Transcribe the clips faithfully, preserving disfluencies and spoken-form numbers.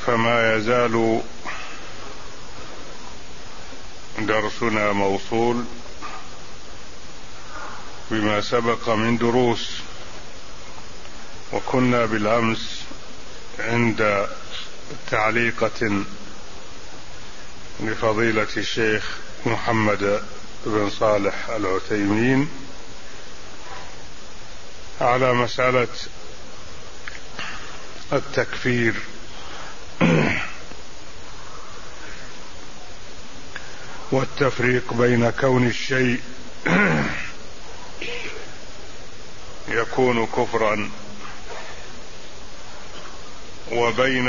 فما يزال درسنا موصول بما سبق من دروس، وكنا بالأمس عند تعليقة لفضيلة الشيخ محمد بن صالح العثيمين على مسألة التكفير والتفريق بين كون الشيء يكون كفرا وبين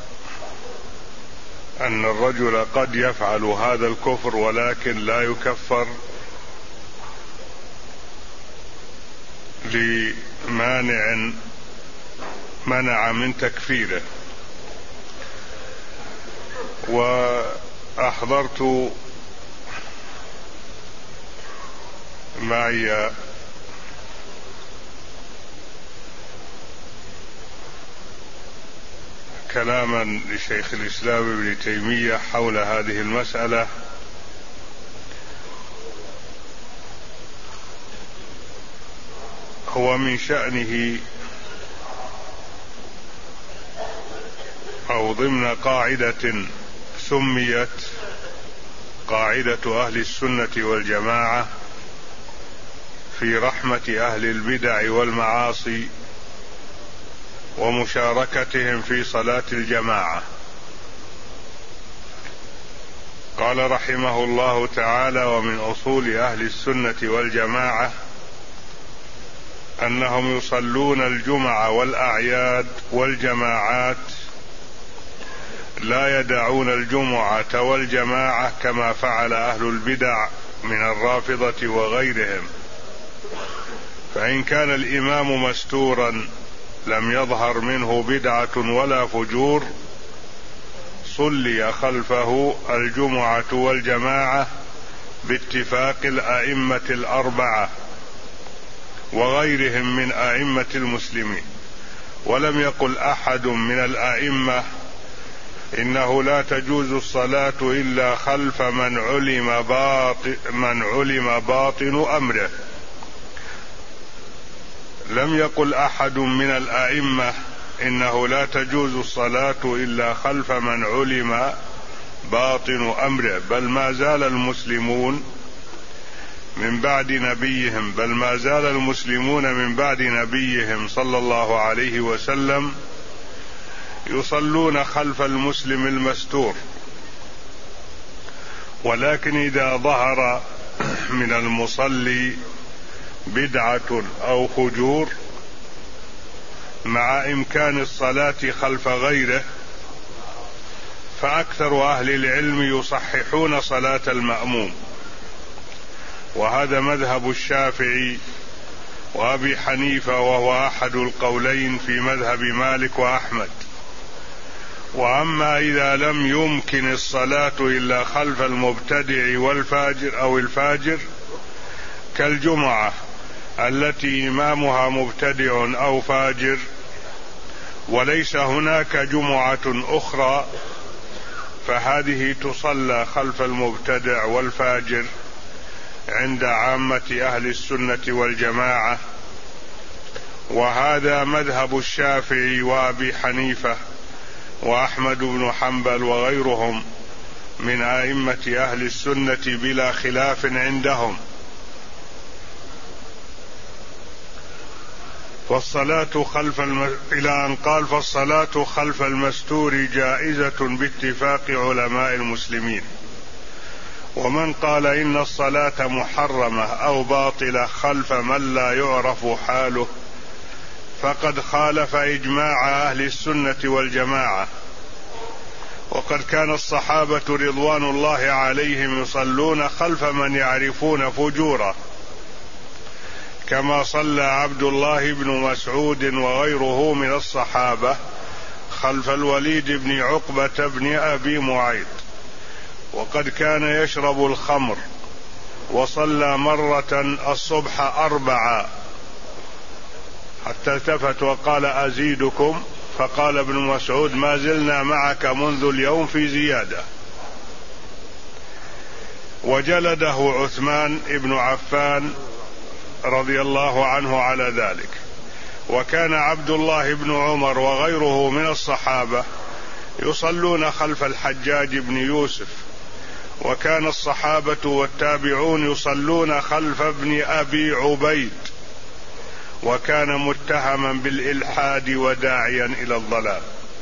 أن الرجل قد يفعل هذا الكفر ولكن لا يكفر لمانع منع من تكفيره. وأحضرت معي كلاما لشيخ الإسلام ابن تيمية حول هذه المسألة، هو من شأنه أو ضمن قاعدة سميت قاعدة أهل السنة والجماعة في رحمة أهل البدع والمعاصي ومشاركتهم في صلاة الجماعة. قال رحمه الله تعالى: ومن أصول أهل السنة والجماعة أنهم يصلون الجمعة والأعياد والجماعات، لا يدعون الجمعة والجماعة كما فعل أهل البدع من الرافضة وغيرهم، فإن كان الإمام مستورا لم يظهر منه بدعة ولا فجور صلي خلفه الجمعة والجماعة باتفاق الأئمة الأربعة وغيرهم من أئمة المسلمين. ولم يقل أحد من الأئمة إنه لا تجوز الصلاة إلا خلف من علم باطن, من علم باطن أمره. لم يقل أحد من الأئمة إنه لا تجوز الصلاة إلا خلف من علم باطن أمره، بل ما زال المسلمون من بعد نبيهم بل ما زال المسلمون من بعد نبيهم صلى الله عليه وسلم يصلون خلف المسلم المستور. ولكن إذا ظهر من المصلي بدعة أو فجور مع إمكان الصلاة خلف غيره، فأكثر أهل العلم يصححون صلاة المأموم، وهذا مذهب الشافعي وأبي حنيفة، وهو أحد القولين في مذهب مالك وأحمد. وأما إذا لم يمكن الصلاة إلا خلف المبتدع والفاجر أو الفاجر كالجمعة التي إمامها مبتدع أو فاجر وليس هناك جمعة أخرى، فهذه تصلى خلف المبتدع والفاجر عند عامة أهل السنة والجماعة. وهذا مذهب الشافعي وأبي حنيفة وأحمد بن حنبل وغيرهم من أئمة أهل السنة بلا خلاف عندهم. والصلاة خلف الم... إلى أن قال: فالصلاة خلف المستور جائزة باتفاق علماء المسلمين. ومن قال إن الصلاة محرمة أو باطلة خلف من لا يعرف حاله فقد خالف إجماع أهل السنة والجماعة. وقد كان الصحابة رضوان الله عليهم يصلون خلف من يعرفون فجوره، كما صلى عبد الله بن مسعود وغيره من الصحابة خلف الوليد بن عقبة بن أبي معيط. وقد كان يشرب الخمر وصلى مرة الصبح أربعة حتى التفت وقال: أزيدكم؟ فقال ابن مسعود: ما زلنا معك منذ اليوم في زيادة. وجلده عثمان بن عفان رضي الله عنه على ذلك. وكان عبد الله بن عمر وغيره من الصحابة يصلون خلف الحجاج بن يوسف، وكان الصحابة والتابعون يصلون خلف ابن أبي عبيد، وكان متهما بالإلحاد وداعيا إلى الضلال.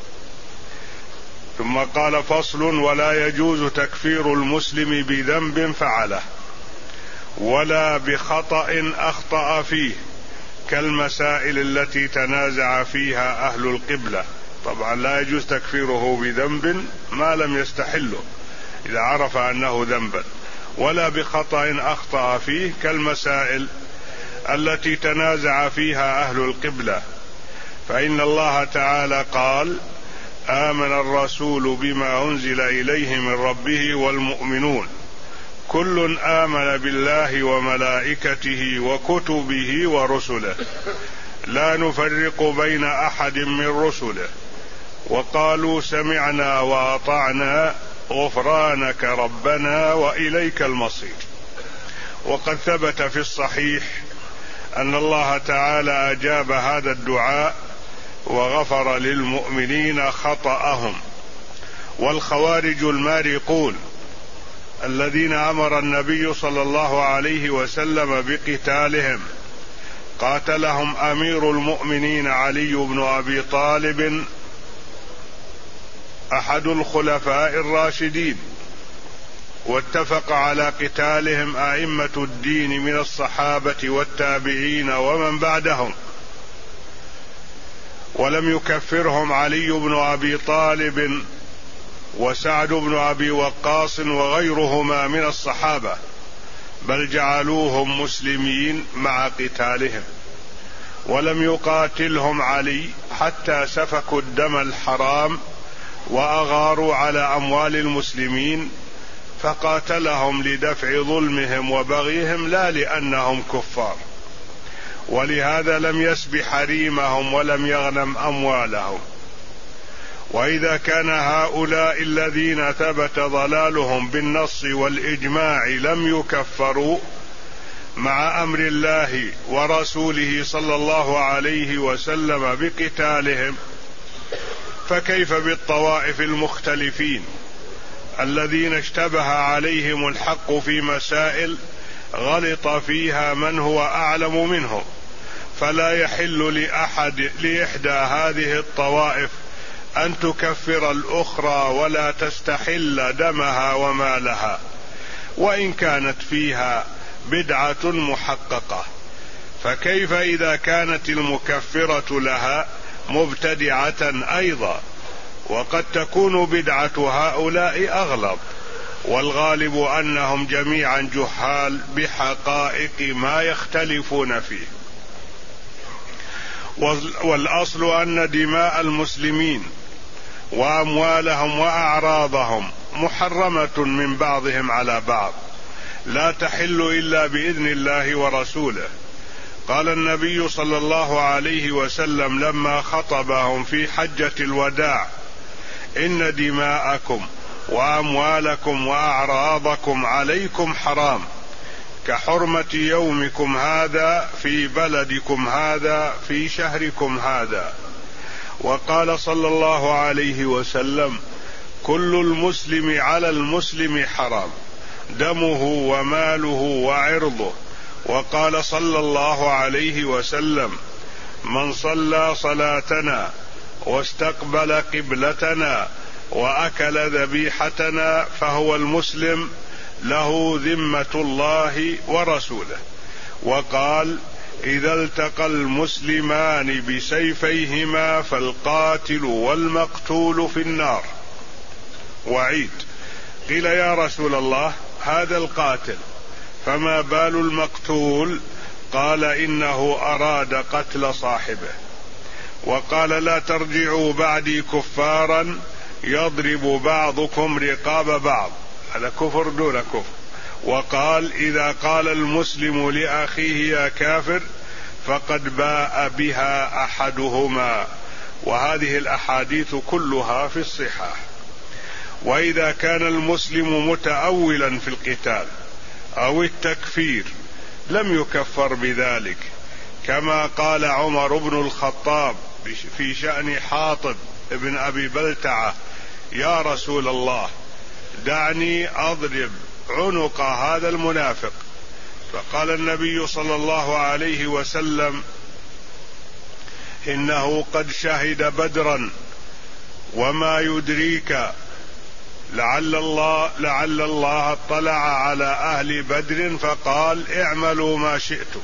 ثم قال: فصل: ولا يجوز تكفير المسلم بذنب فعله ولا بخطأ أخطأ فيه كالمسائل التي تنازع فيها أهل القبلة. طبعا لا يجوز تكفيره بذنب ما لم يستحله إذا عرف أنه ذنبا، ولا بخطأ أخطأ فيه كالمسائل التي تنازع فيها أهل القبلة، فإن الله تعالى قال: آمن الرسول بما أنزل إليه من ربه والمؤمنون كل آمن بالله وملائكته وكتبه ورسله لا نفرق بين أحد من رسله وقالوا سمعنا وأطعنا غفرانك ربنا وإليك المصير. وقد ثبت في الصحيح أن الله تعالى أجاب هذا الدعاء وغفر للمؤمنين خطأهم. والخوارج المارقون الذين أمر النبي صلى الله عليه وسلم بقتالهم قاتلهم أمير المؤمنين علي بن أبي طالب أحد الخلفاء الراشدين، واتفق على قتالهم أئمة الدين من الصحابة والتابعين ومن بعدهم، ولم يكفرهم علي بن أبي طالب وسعد بن أبي وقاص وغيرهما من الصحابة، بل جعلوهم مسلمين مع قتالهم، ولم يقاتلهم علي حتى سفكوا الدم الحرام وأغاروا على أموال المسلمين، فقاتلهم لدفع ظلمهم وبغيهم لا لأنهم كفار، ولهذا لم يسب حريمهم ولم يغنم أموالهم. وإذا كان هؤلاء الذين ثبت ضلالهم بالنص والإجماع لم يكفروا مع أمر الله ورسوله صلى الله عليه وسلم بقتالهم، فكيف بالطوائف المختلفين الذين اشتبه عليهم الحق في مسائل غلط فيها من هو أعلم منهم؟ فلا يحل لأحد لإحدى هذه الطوائف أن تكفر الأخرى ولا تستحل دمها ومالها، وإن كانت فيها بدعة محققة. فكيف إذا كانت المكفرة لها مبتدعة أيضا؟ وقد تكون بدعة هؤلاء أغلب، والغالب أنهم جميعا جهال بحقائق ما يختلفون فيه. والأصل أن دماء المسلمين وأموالهم وأعراضهم محرمة من بعضهم على بعض، لا تحل إلا بإذن الله ورسوله. قال النبي صلى الله عليه وسلم لما خطبهم في حجة الوداع: إن دماءكم وأموالكم وأعراضكم عليكم حرام كحرمة يومكم هذا في بلدكم هذا في شهركم هذا. وقال صلى الله عليه وسلم: كل المسلم على المسلم حرام دمه وماله وعرضه. وقال صلى الله عليه وسلم: من صلى صلاتنا واستقبل قبلتنا وأكل ذبيحتنا فهو المسلم له ذمة الله ورسوله. وقال: إذا التقى المسلمان بسيفيهما فالقاتل والمقتول في النار. وعيد. قيل: يا رسول الله، هذا القاتل، فما بال المقتول؟ قال: إنه أراد قتل صاحبه. وقال: لا ترجعوا بعدي كفارا يضرب بعضكم رقاب بعض، هذا كفر دون كفر. وقال: إذا قال المسلم لأخيه يا كافر فقد باء بها أحدهما. وهذه الأحاديث كلها في الصحاح. وإذا كان المسلم متأولا في القتال أو التكفير لم يكفر بذلك، كما قال عمر بن الخطاب في شأن حاطب ابن أبي بلتعة: يا رسول الله دعني أضرب عنق هذا المنافق. فقال النبي صلى الله عليه وسلم: إنه قد شهد بدرا، وما يدريك لعل الله لعل الله اطلع على أهل بدر فقال: اعملوا ما شئتم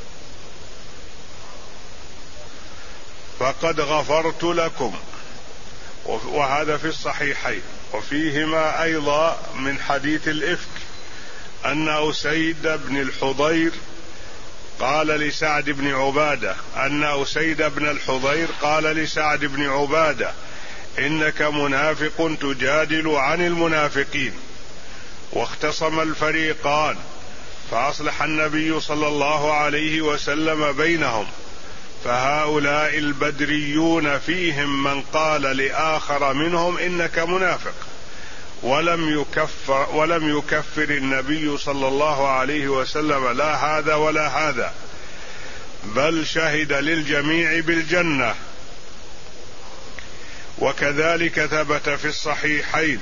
فقد غفرت لكم. وهذا في الصحيحين. وفيهما أيضا من حديث الإفك أن أسيد بن الحضير قال لسعد بن عبادة أن أسيد بن الحضير قال لسعد بن عبادة: إنك منافق تجادل عن المنافقين. واختصم الفريقان فأصلح النبي صلى الله عليه وسلم بينهم، فهؤلاء البدريون فيهم من قال لآخر منهم: إنك منافق، ولم يكفر, ولم يكفر النبي صلى الله عليه وسلم لا هذا ولا هذا، بل شهد للجميع بالجنة. وكذلك ثبت في الصحيحين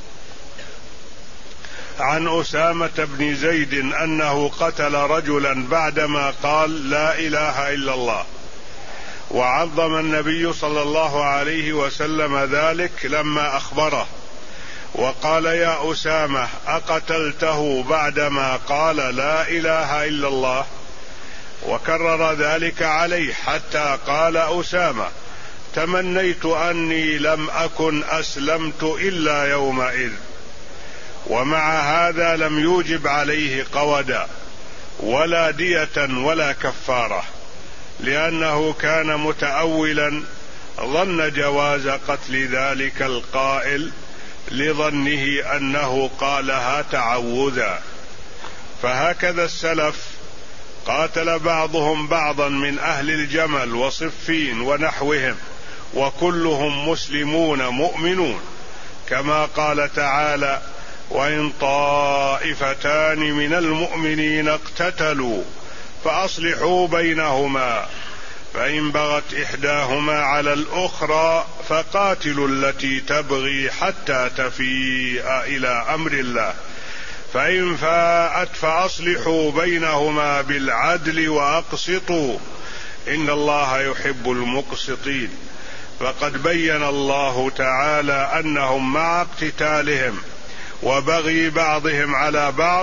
عن أسامة بن زيد أنه قتل رجلا بعدما قال: لا إله إلا الله، وعظم النبي صلى الله عليه وسلم ذلك لما أخبره وقال: يا أسامة أقتلته بعدما قال لا إله إلا الله؟ وكرر ذلك عليه حتى قال أسامة: تمنيت أني لم أكن أسلمت إلا يومئذ. ومع هذا لم يوجب عليه قودا ولا دية ولا كفارة، لأنه كان متأولا ظن جواز قتل ذلك القائل لظنه أنه قالها تعوذا. فهكذا السلف قاتل بعضهم بعضا من أهل الجمل وصفين ونحوهم، وكلهم مسلمون مؤمنون، كما قال تعالى: وإن طائفتان من المؤمنين اقتتلوا فأصلحوا بينهما، فإن بغت إحداهما على الأخرى فقاتلوا التي تبغي حتى تفيء إلى أمر الله، فإن فاءت فأصلحوا بينهما بالعدل وأقسطوا إن الله يحب المقسطين. فقد بين الله تعالى أنهم مع اقتتالهم وبغي بعضهم على بعض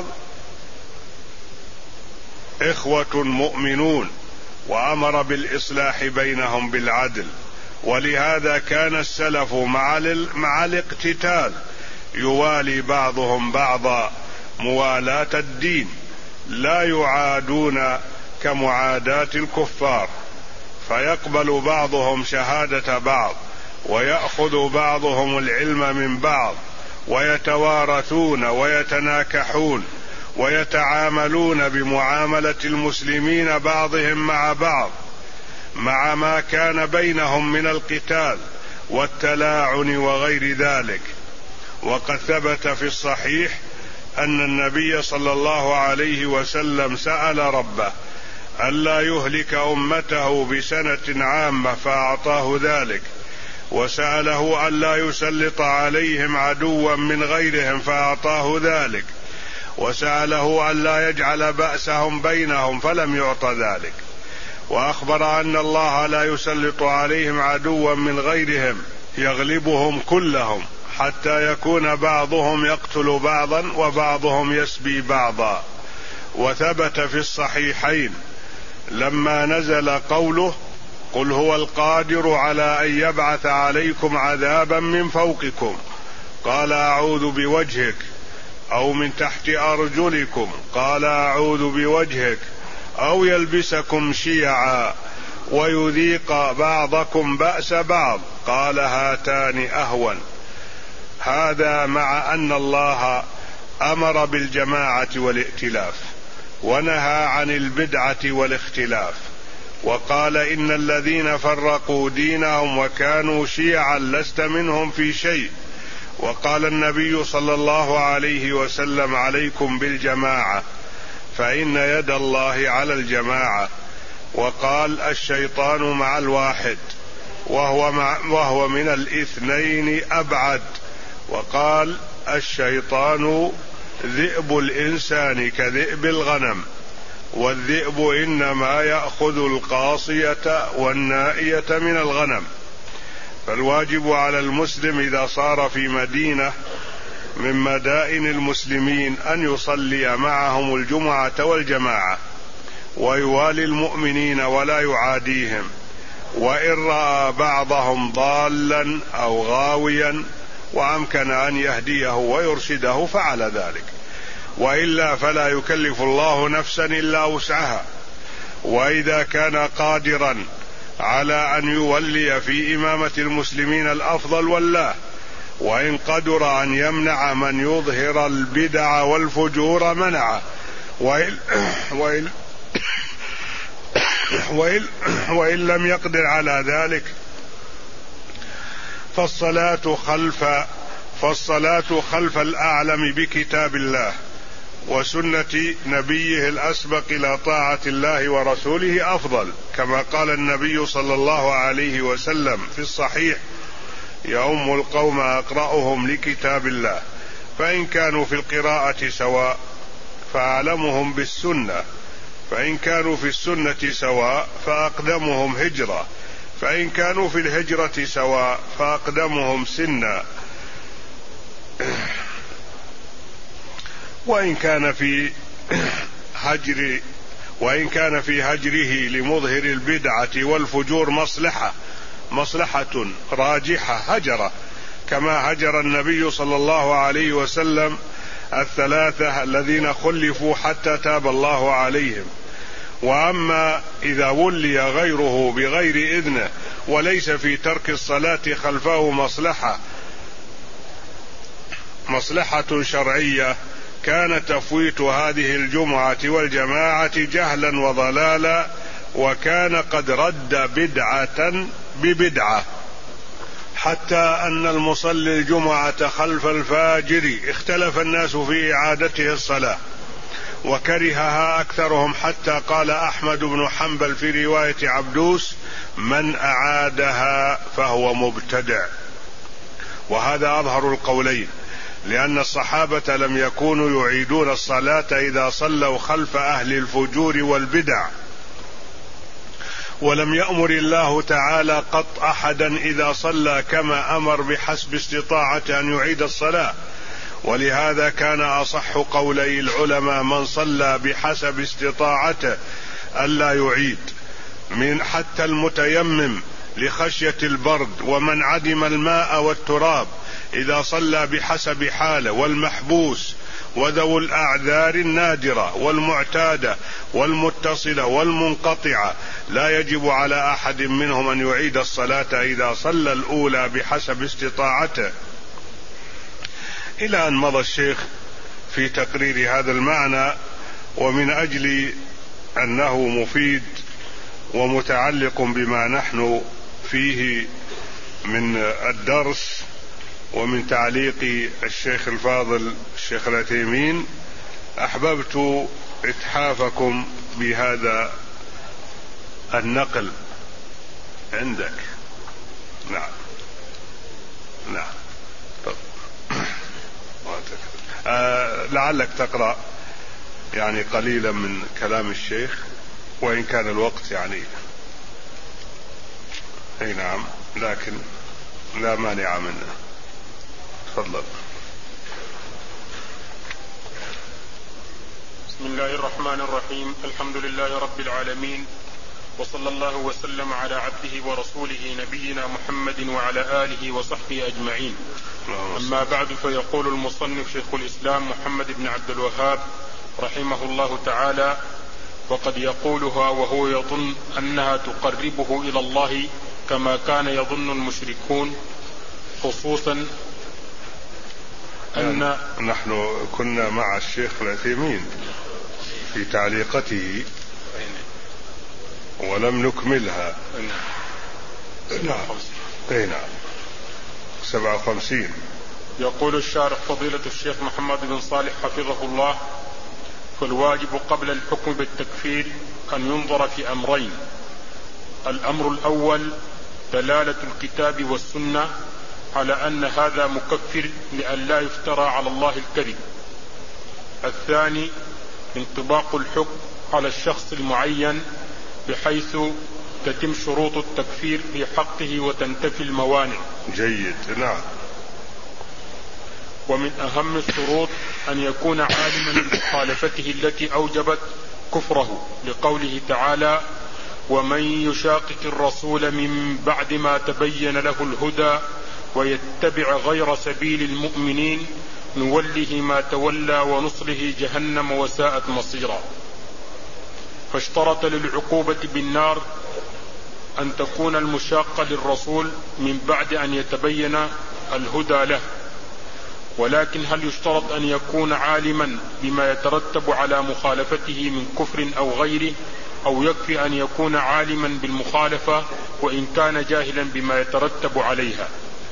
إخوة مؤمنون، وأمر بالإصلاح بينهم بالعدل. ولهذا كان السلف مع, مع الاقتتال يوالي بعضهم بعضا موالاة الدين، لا يعادون كمعاداة الكفار، فيقبل بعضهم شهادة بعض، ويأخذ بعضهم العلم من بعض، ويتوارثون ويتناكحون ويتعاملون بمعاملة المسلمين بعضهم مع بعض، مع ما كان بينهم من القتال والتلاعن وغير ذلك. وقد ثبت في الصحيح أن النبي صلى الله عليه وسلم سأل ربه ألا يهلك أمته بسنة عامة فأعطاه ذلك، وسأله ألا يسلط عليهم عدوا من غيرهم فأعطاه ذلك، وسأله ألا يجعل بأسهم بينهم فلم يعط ذلك، وأخبر أن الله لا يسلط عليهم عدوا من غيرهم يغلبهم كلهم حتى يكون بعضهم يقتل بعضا وبعضهم يسبي بعضا. وثبت في الصحيحين لما نزل قوله: قل هو القادر على أن يبعث عليكم عذابا من فوقكم، قال أعوذ بوجهك، أو من تحت أرجلكم، قال أعوذ بوجهك، أو يلبسكم شيعا ويذيق بعضكم بأس بعض، قال هاتان أهون. هذا مع أن الله أمر بالجماعة والائتلاف ونهى عن البدعة والاختلاف، وقال إن الذين فرقوا دينهم وكانوا شيعا لست منهم في شيء. وقال النبي صلى الله عليه وسلم عليكم بالجماعة فإن يد الله على الجماعة. وقال الشيطان مع الواحد وهو, مع وهو من الاثنين أبعد. وقال الشيطان ذئب الإنسان كذئب الغنم والذئب إنما يأخذ القاصية والنائية من الغنم. فالواجب على المسلم إذا صار في مدينة من مدائن المسلمين أن يصلي معهم الجمعة والجماعة ويوالي المؤمنين ولا يعاديهم، وإن رأى بعضهم ضالا أو غاويا وأمكن أن يهديه ويرشده فعل ذلك، وإلا فلا يكلف الله نفسا إلا وسعها. وإذا كان قادرا على أن يولي في إمامة المسلمين الأفضل والله، وإن قدر أن يمنع من يظهر البدع والفجور منعه، وإن, وإن, وإن, وإن لم يقدر على ذلك فالصلاة خلف فالصلاة خلف الأعلم بكتاب الله وسنة نبيه الأسبق إلى طاعة الله ورسوله أفضل، كما قال النبي صلى الله عليه وسلم في الصحيح: يؤم القوم أقرأهم لكتاب الله، فإن كانوا في القراءة سواء فأعلمهم بالسنة، فإن كانوا في السنة سواء فأقدمهم هجرة، فإن كانوا في الهجرة سواء فأقدمهم سنا، وإن كان في هجر وإن كان في هجره لمظهر البدعة والفجور مصلحة مصلحة راجحة هجره، كما هجر النبي صلى الله عليه وسلم الثلاثة الذين خلفوا حتى تاب الله عليهم. وأما إذا ولي غيره بغير إذنه وليس في ترك الصلاة خلفه مصلحة مصلحة شرعية، كان تفويت هذه الجمعة والجماعة جهلا وضلالا، وكان قد رد بدعة ببدعة، حتى أن المصلي الجمعة خلف الفاجر اختلف الناس في إعادته الصلاة وكرهها أكثرهم، حتى قال أحمد بن حنبل في رواية عبدوس: من أعادها فهو مبتدع. وهذا أظهر القولين، لأن الصحابة لم يكونوا يعيدون الصلاة إذا صلوا خلف أهل الفجور والبدع، ولم يأمر الله تعالى قط أحدا إذا صلى كما أمر بحسب استطاعته أن يعيد الصلاة. ولهذا كان أصح قولي العلماء من صلى بحسب استطاعته ألا يعيد، من حتى المتيمم لخشية البرد، ومن عدم الماء والتراب إذا صلى بحسب حاله، والمحبوس وذو الأعذار النادرة والمعتادة والمتصلة والمنقطعة لا يجب على أحد منهم أن يعيد الصلاة إذا صلى الأولى بحسب استطاعته. إلى أن مضى الشيخ في تقرير هذا المعنى، ومن أجل أنه مفيد ومتعلق بما نحن فيه من الدرس ومن تعليق الشيخ الفاضل الشيخ العثيمين، أحببت إتحافكم بهذا النقل عندك. نعم نعم آه لعلك تقرأ يعني قليلا من كلام الشيخ، وإن كان الوقت يعني أي نعم، لكن لا مانع منه. تفضل. بسم الله الرحمن الرحيم. الحمد لله رب العالمين، وصلى الله وسلم على عبده ورسوله نبينا محمد وعلى آله وصحبه أجمعين. أما بعد، فيقول المصنف شيخ الإسلام محمد بن عبد الوهاب رحمه الله تعالى: وقد يقولها وهو يظن أنها تقربه إلى الله كما كان يظن المشركون، خصوصا أن نحن كنا مع الشيخ العثيمين في تعليقته ولم نكملها. نعم. اي نعم. سبعة وخمسين. يقول الشارح فضيلة الشيخ محمد بن صالح حفظه الله: فالواجب قبل الحكم بالتكفير أن ينظر في أمرين: الأمر الأول دلالة الكتاب والسنة على أن هذا مكفر لأن لا يفترى على الله الكذب. الثاني انطباق الحكم على الشخص المعين بحيث تتم شروط التكفير في حقه وتنتفي الموانع. جيد. نعم. ومن أهم الشروط أن يكون عالما بمخالفته التي أوجبت كفره، لقوله تعالى: ومن يشاقق الرسول من بعد ما تبين له الهدى ويتبع غير سبيل المؤمنين نوله ما تولى ونصله جهنم وساءت مصيرا. فاشترط للعقوبة بالنار أن تكون المشاقة للرسول من بعد أن يتبين الهدى له، ولكن هل يشترط أن يكون عالما بما يترتب على مخالفته من كفر أو غيره، أو يكفي أن يكون عالما بالمخالفة وإن كان جاهلا بما يترتب عليها؟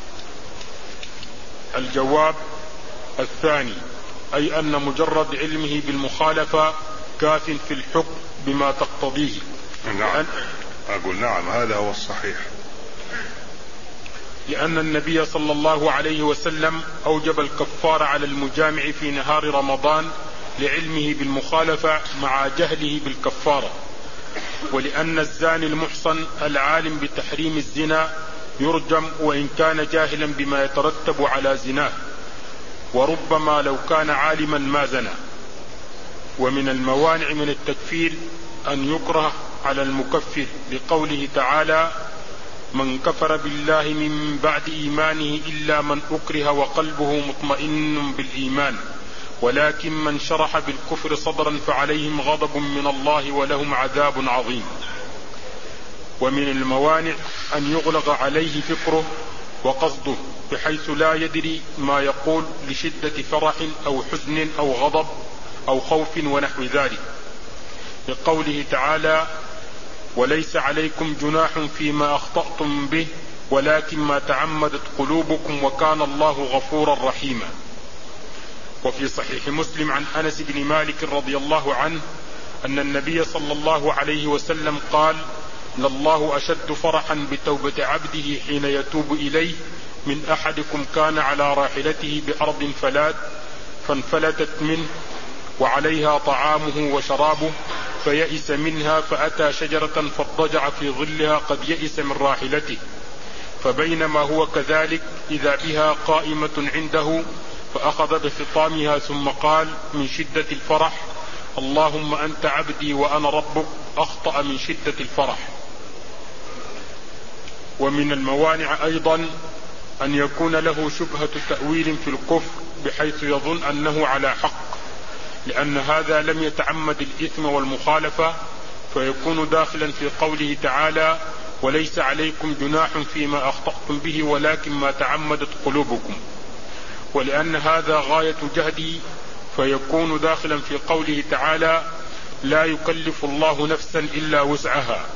الجواب: الثاني، أي أن مجرد علمه بالمخالفة كاف في الحكم بما تقتضيه. نعم. أقول نعم، هذا هو الصحيح. لأن النبي صلى الله عليه وسلم أوجب الكفار على المجامع في نهار رمضان لعلمه بالمخالفة مع جهله بالكفارة، ولأن الزاني المحصن العالم بتحريم الزنا يرجم وإن كان جاهلا بما يترتب على زناه، وربما لو كان عالما ما زنى. ومن الموانع من التكفير أن يكره على المكفر، لقوله تعالى: من كفر بالله من بعد إيمانه إلا من أكره وقلبه مطمئن بالإيمان ولكن من شرح بالكفر صدرا فعليهم غضب من الله ولهم عذاب عظيم. ومن الموانع أن يغلق عليه فكره وقصده بحيث لا يدري ما يقول لشدة فرح أو حزن أو غضب أو خوف ونحو ذلك، لقوله تعالى: وليس عليكم جناح فيما أخطأتم به ولكن ما تعمدت قلوبكم وكان الله غفورا رحيما. وفي صحيح مسلم عن أنس بن مالك رضي الله عنه أن النبي صلى الله عليه وسلم قال: لله أشد فرحا بتوبة عبده حين يتوب إليه من أحدكم كان على راحلته بأرض فلات فانفلتت منه وعليها طعامه وشرابه فيئس منها فأتى شجرة فاضطجع في ظلها قد يئس من راحلته، فبينما هو كذلك إذا بها قائمة عنده فأخذ بخطامها ثم قال من شدة الفرح: اللهم أنت عبدي وأنا ربك، أخطأ من شدة الفرح. ومن الموانع أيضا أن يكون له شبهة تأويل في الكفر بحيث يظن أنه على حق، لأن هذا لم يتعمد الإثم والمخالفة فيكون داخلا في قوله تعالى: وليس عليكم جناح فيما أخطأتم به ولكن ما تعمدت قلوبكم، ولأن هذا غاية جهده فيكون داخلا في قوله تعالى: لا يكلف الله نفسا إلا وسعها.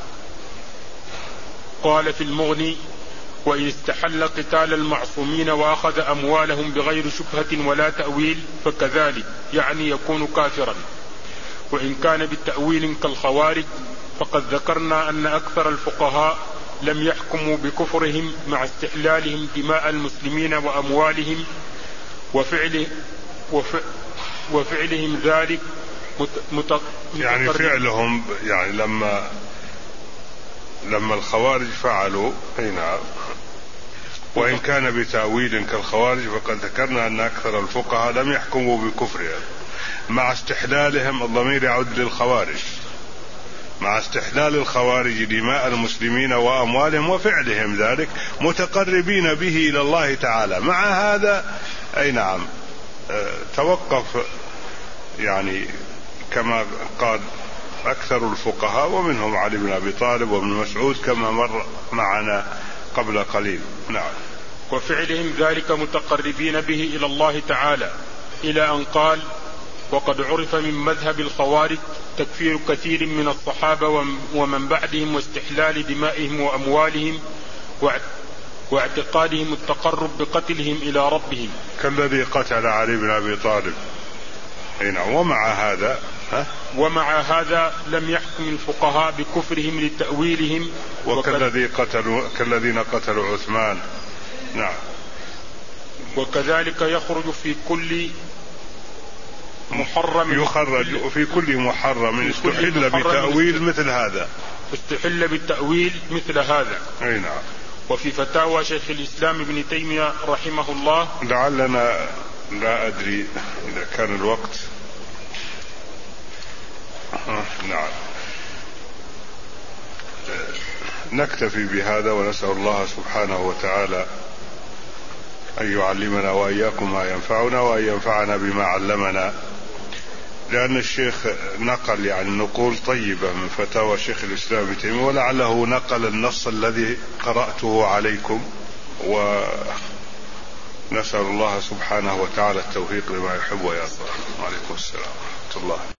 قال في المغني: وإن استحل قتال المعصومين وأخذ أموالهم بغير شبهة ولا تأويل فكذلك، يعني يكون كافرا. وإن كان بالتأويل كالخوارج فقد ذكرنا أن أكثر الفقهاء لم يحكموا بكفرهم مع استحلالهم دماء المسلمين وأموالهم وفعله وف وفعلهم ذلك مت... يعني فعلهم يعني لما لما الخوارج فعلوا هنا، وإن كان بتأويل كالخوارج فقد ذكرنا أن أكثر الفقهاء لم يحكموا بكفرهم مع استحلالهم، الضمير يعود للخوارج، مع استحلال الخوارج دماء المسلمين وأموالهم وفعلهم ذلك متقربين به إلى الله تعالى. مع هذا أي نعم توقف يعني كما قال أكثر الفقهاء ومنهم علي بن أبي طالب وابن مسعود كما مر معنا قبل قليل. نعم. وفعلهم ذلك متقربين به إلى الله تعالى، إلى أن قال: وقد عرف من مذهب الخوارج تكفير كثير من الصحابة ومن بعدهم واستحلال دمائهم وأموالهم واعتقادهم التقرب بقتلهم إلى ربهم كالذي قتل علي بن أبي طالب. هنا ومع هذا ها؟ ومع هذا لم يحكم الفقهاء بكفرهم لتأويلهم وكالذي قتلوا كالذين قتلوا عثمان. نعم. وكذلك يخرج في كل محرم يخرج في كل محرم استحل بتأويل مثل هذا استحل بالتأويل مثل هذا. أي نعم. وفي فتاوى شيخ الإسلام ابن تيمية رحمه الله، لعلنا لا أدري إذا كان الوقت. نعم نكتفي بهذا ونسأل الله سبحانه وتعالى أن يعلمنا وإياكم ما ينفعنا وأن ينفعنا بما علمنا، لأن الشيخ نقل يعني نقول طيبة من فتاوى شيخ الإسلام ابن تيمية، ولعله نقل النص الذي قرأته عليكم، ونسأل الله سبحانه وتعالى التوفيق لما يحب ويرضى. وعليكم السلام ورحمة الله.